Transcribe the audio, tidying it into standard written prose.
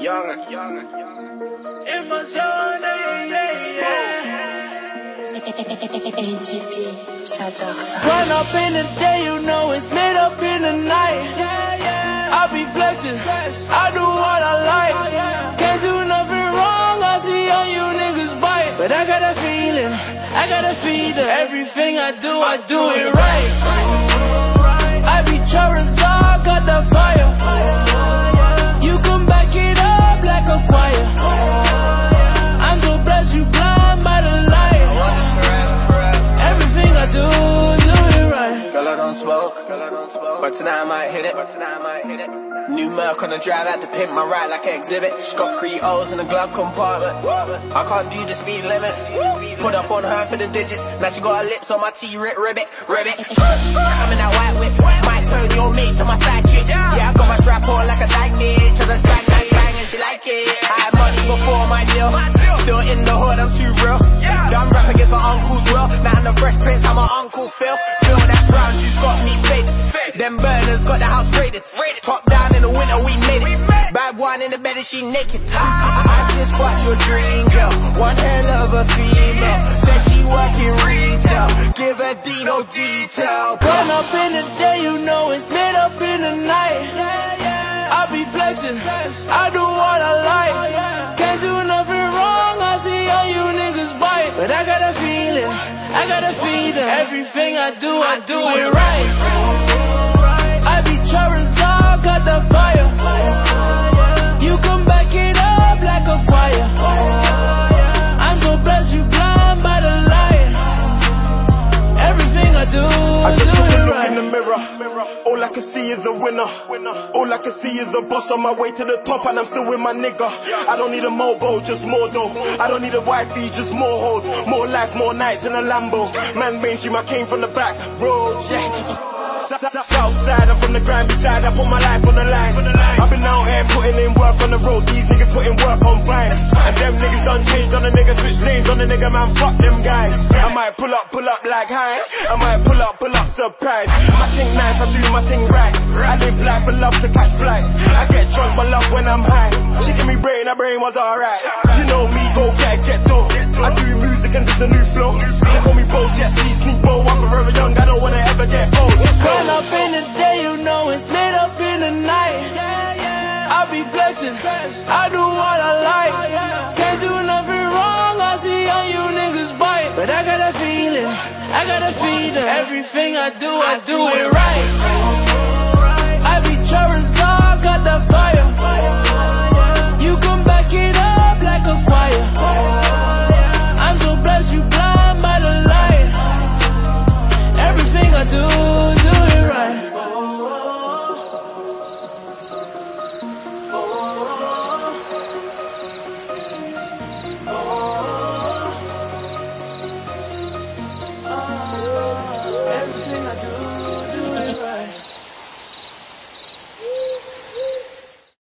Run up in the day, you know it's lit up in the night. I be flexing, I do what I like. Can't do nothing wrong, I see all you niggas bite. But I got a feeling, I got a feeling. Everything I do it right. I be Charizard, got the fire. You can back it up like a fire. I'm so blessed, you blind by the light. Everything I do it right. Girl, I don't smoke, but tonight I might hit it. New Merc on the drive, had to pimp my ride like an exhibit. Got 3 O's in the glove compartment. I can't do the speed limit. Put up on her for the digits. Now she got her lips on my T-ribbit. I'm in that white whip. Might turn your mate to my side chick. Yeah, I got my strap on like a dyke bitch. I just bang, and she like it. I had money before my deal. Still in the hood, I'm too real. Done rap against my uncle's will. Now I'm the Fresh Prince, I'm my Uncle Phil. Feel that brown juice got me faded. Them burners got the house raided. Top down in the winter, we made it. Bad one in the bed and she naked. I just watch your dream girl. One hell of a female. Said she working retail. Give her no detail. Run up in the day, you know it's lit up in the night. I be flexing, I do what I like. Can't do nothing wrong, I see all you niggas bite. But I got a feeling, I got a feeling. Everything I do it right. I be Charizard, got the fire. You can back it up like a fire. I'm so blessed, you blind by the light. Everything I do it right. Look in the mirror. All I can see is a winner. All I can see is a boss on my way to the top, and I'm still with my nigga. I don't need a mobile, just more dough. I don't need a wifey, just more hoes. More life, more nights in a Lambo. Man mainstream, I came from the back roads, yeah. Southside, I'm from the grind beside, I put my life on the line. I've been out here putting in work on the road, these niggas putting work on vine. And them niggas done changed on the nigga, switch lanes on the nigga, man, fuck them guys. I might pull up like high, I might pull up, surprise. My thing nice, I do my thing right. I live life for love to catch flights. I get drunk for love when I'm high. She give me brain, her brain was alright. You know me, go get dough. I do music and this a new flow. They call me Bo, Jet Ski, Sneak Bo. I'm forever young, I don't wanna ever get old. Run up in the day, you know it's lit up in the night. I be flexing, I do what I like. Can't do nothing wrong, I see all you niggas bite. But I got a feeling, I got a feeling. Everything I do it right.